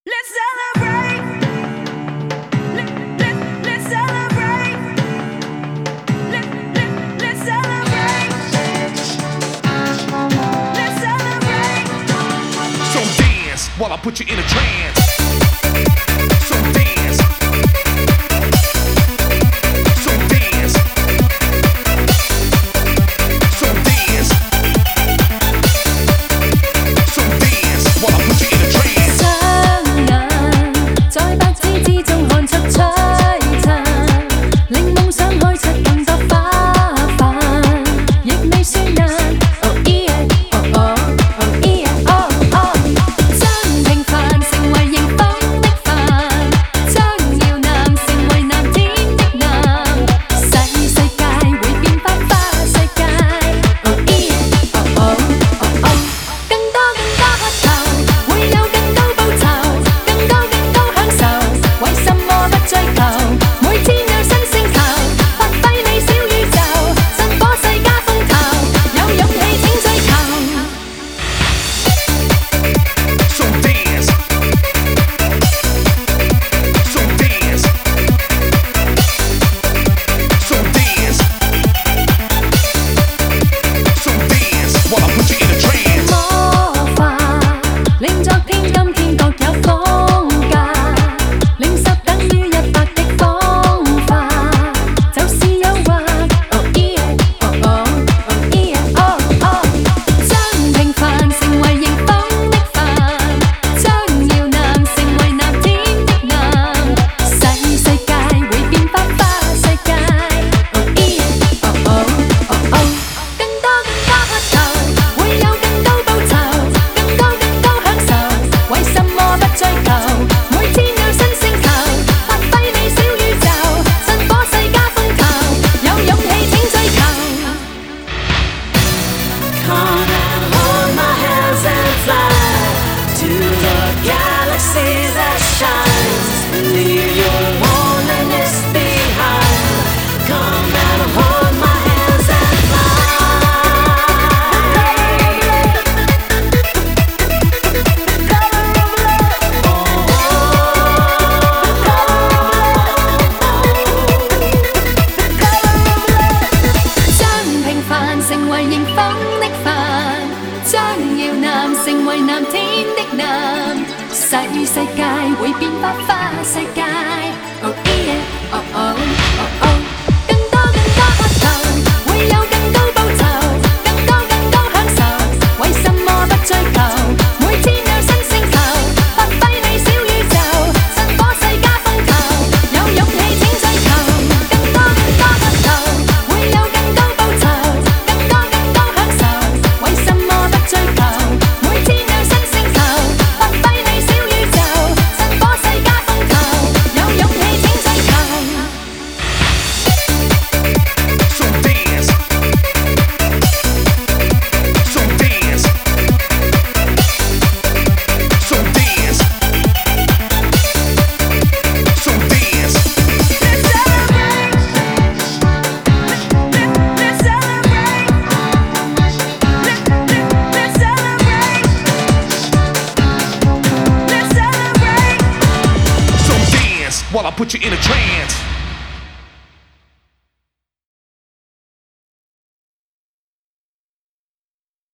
Let's celebrate. Let's celebrate. Let's celebrate. Let's celebrate. So dance while I put you in a trance. So dance. So dance. So dance. So dance while I put you in a trance. 雙眼在白紙之中看出璀璨，令夢想開出更多花瓣，亦未算難。Oh yeah, oh oh, oh yeah, oh oh。將平凡成為迎風的帆，將搖籃成為藍天的藍，細世界會變花花世界。Oh yeah, oh oh, oh oh。更多渴求，會有更高報酬，更高享受，為什麼不追求？每天有新星球，發揮你小宇宙，振火世家風頭，有勇氣請追求。 So dance. So dance. So dance. So dance while I put you in a trance. 魔法令昨天今天各有風格，令十等於100的方法，就是誘惑。Oh yeah, oh oh, oh yeah, oh oh。將平凡成為迎風的帆，將搖籃成為藍天的藍，細世界會變花花世界。Oh yeah, oh oh, oh oh。更多渴求，會有更高報酬，更高享受，為什麼不追求？每天有新星球，發揮你小宇宙，振火世家風頭，有勇氣請追求。 Come and hold my hands and fly to the galaxy that shines. Leave your loneliness behind. Come and hold my hands and fly. 將平凡成為迎風的帆，將搖籃成為藍天的藍，細世界會變花花世界。Oh yeah, oh oh, oh oh。更多渴求，會有更高報酬，更高享受，為什麼不追求？每天有新星球，發揮你小宇宙，振火世家風頭，有勇氣請追求。更多渴求，會有更高報酬，更高享受，為什麼不追求？每天有新星球，發揮你小宇宙，振火世家風頭，有勇氣請追求。 So dance. So dance. So dance. So dance. Let's celebrate. Let's celebrate. Let's celebrate. Let's celebrate. So dance while I put you in a trance.